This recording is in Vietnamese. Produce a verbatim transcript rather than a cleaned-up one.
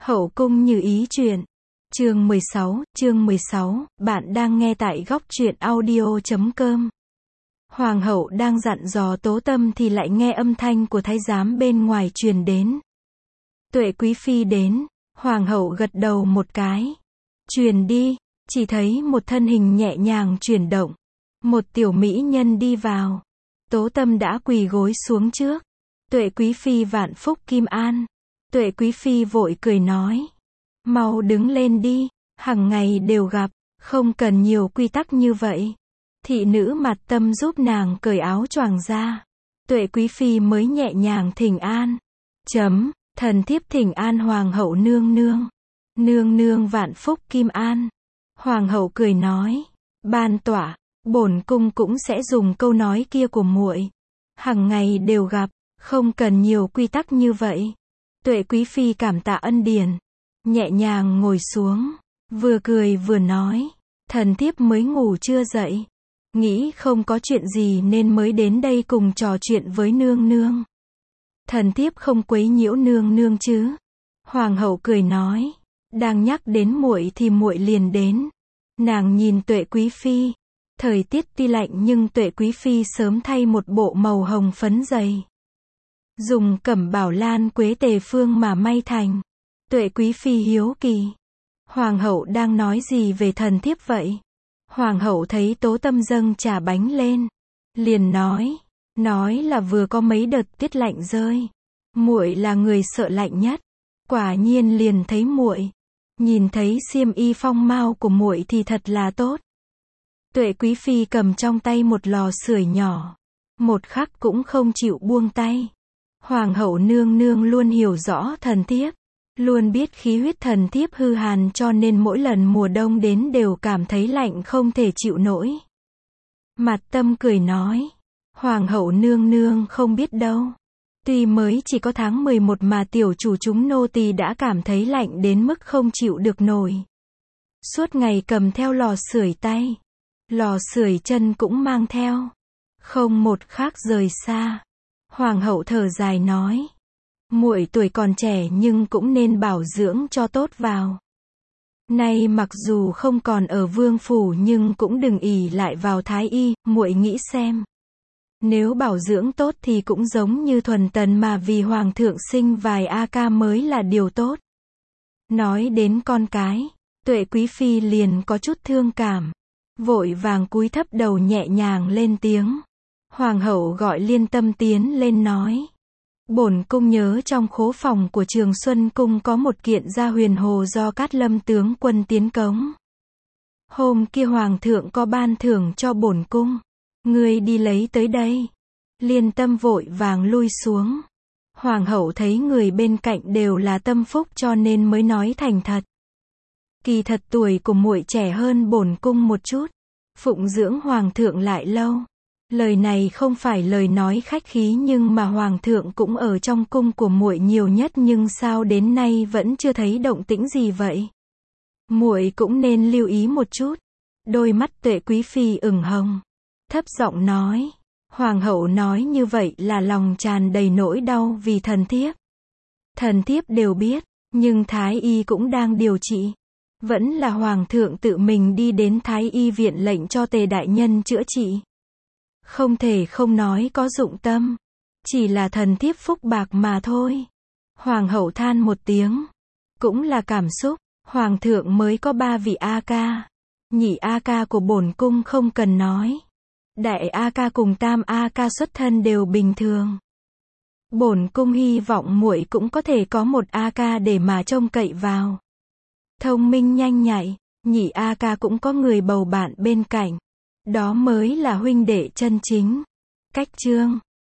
Hậu cung như ý truyện. Chương mười sáu, chương mười sáu, bạn đang nghe tại góc truyện audio chấm com. Hoàng hậu đang dặn dò Tố Tâm thì lại nghe âm thanh của thái giám bên ngoài truyền đến. Tuệ quý phi đến, hoàng hậu gật đầu một cái. Truyền đi, chỉ thấy một thân hình nhẹ nhàng chuyển động. Một tiểu mỹ nhân đi vào. Tố Tâm đã quỳ gối xuống trước. Tuệ quý phi vạn phúc kim an. Tuệ quý phi vội cười nói. Mau đứng lên đi, hằng ngày đều gặp, không cần nhiều quy tắc như vậy. Thị nữ Mặt Tâm giúp nàng cởi áo choàng ra. Tuệ quý phi mới nhẹ nhàng thỉnh an. Chấm, thần thiếp thỉnh an hoàng hậu nương nương. Nương nương vạn phúc kim an. Hoàng hậu cười nói. Ban tỏa, bổn cung cũng sẽ dùng câu nói kia của muội. Hằng ngày đều gặp, không cần nhiều quy tắc như vậy. Tuệ quý phi cảm tạ ân điển, nhẹ nhàng ngồi xuống, vừa cười vừa nói, thần thiếp mới ngủ chưa dậy, nghĩ không có chuyện gì nên mới đến đây cùng trò chuyện với nương nương. Thần thiếp không quấy nhiễu nương nương chứ? Hoàng hậu cười nói, đang nhắc đến muội thì muội liền đến. Nàng nhìn Tuệ quý phi, thời tiết tuy lạnh nhưng Tuệ quý phi sớm thay một bộ màu hồng phấn dày. Dùng cẩm bảo lan quế tề phương mà may thành. Tuệ quý phi hiếu kỳ. Hoàng hậu đang nói gì về thần thiếp vậy? Hoàng hậu thấy Tố Tâm dâng trà bánh lên, liền nói, nói là vừa có mấy đợt tiết lạnh rơi. Muội là người sợ lạnh nhất. Quả nhiên liền thấy muội, nhìn thấy xiêm y phong mao của muội thì thật là tốt. Tuệ quý phi cầm trong tay một lò sưởi nhỏ, một khắc cũng không chịu buông tay. Hoàng hậu nương nương luôn hiểu rõ thần thiếp, luôn biết khí huyết thần thiếp hư hàn cho nên mỗi lần mùa đông đến đều cảm thấy lạnh không thể chịu nổi. Mặt Tâm cười nói, hoàng hậu nương nương không biết đâu. Tuy mới chỉ có tháng mười một mà tiểu chủ chúng nô tỳ đã cảm thấy lạnh đến mức không chịu được nổi. Suốt ngày cầm theo lò sưởi tay, lò sưởi chân cũng mang theo, không một khắc rời xa. Hoàng hậu thở dài nói, muội tuổi còn trẻ nhưng cũng nên bảo dưỡng cho tốt vào. Nay mặc dù không còn ở vương phủ nhưng cũng đừng ỷ lại vào thái y, muội nghĩ xem. Nếu bảo dưỡng tốt thì cũng giống như thuần tần mà vì hoàng thượng sinh vài a ca mới là điều tốt. Nói đến con cái, Tuệ quý phi liền có chút thương cảm, vội vàng cúi thấp đầu nhẹ nhàng lên tiếng. Hoàng hậu gọi Liên Tâm tiến lên nói, bổn cung nhớ trong khố phòng của Trường Xuân cung có một kiện gia huyền hồ do Cát Lâm tướng quân tiến cống. Hôm kia hoàng thượng có ban thưởng cho bổn cung, ngươi đi lấy tới đây. Liên Tâm vội vàng lui xuống. Hoàng hậu thấy người bên cạnh đều là tâm phúc cho nên mới nói thành thật. Kỳ thật tuổi của muội trẻ hơn bổn cung một chút, phụng dưỡng hoàng thượng lại lâu. Lời này không phải lời nói khách khí nhưng mà hoàng thượng cũng ở trong cung của muội nhiều nhất nhưng sao đến nay vẫn chưa thấy động tĩnh gì vậy? Muội cũng nên lưu ý một chút. Đôi mắt Tuệ quý phi ửng hồng, thấp giọng nói, hoàng hậu nói như vậy là lòng tràn đầy nỗi đau vì thần thiếp. Thần thiếp đều biết, nhưng thái y cũng đang điều trị. Vẫn là hoàng thượng tự mình đi đến thái y viện lệnh cho Tề đại nhân chữa trị. Không thể không nói có dụng tâm, chỉ là thần thiếp phúc bạc mà thôi. Hoàng hậu than một tiếng, cũng là cảm xúc, hoàng thượng mới có ba vị a ca, nhị a ca của bổn cung không cần nói, đại a ca cùng tam a ca xuất thân đều bình thường. Bổn cung hy vọng muội cũng có thể có một a ca để mà trông cậy vào. Thông minh nhanh nhạy, nhị a ca cũng có người bầu bạn bên cạnh. Đó mới là huynh đệ chân chính. Cách chương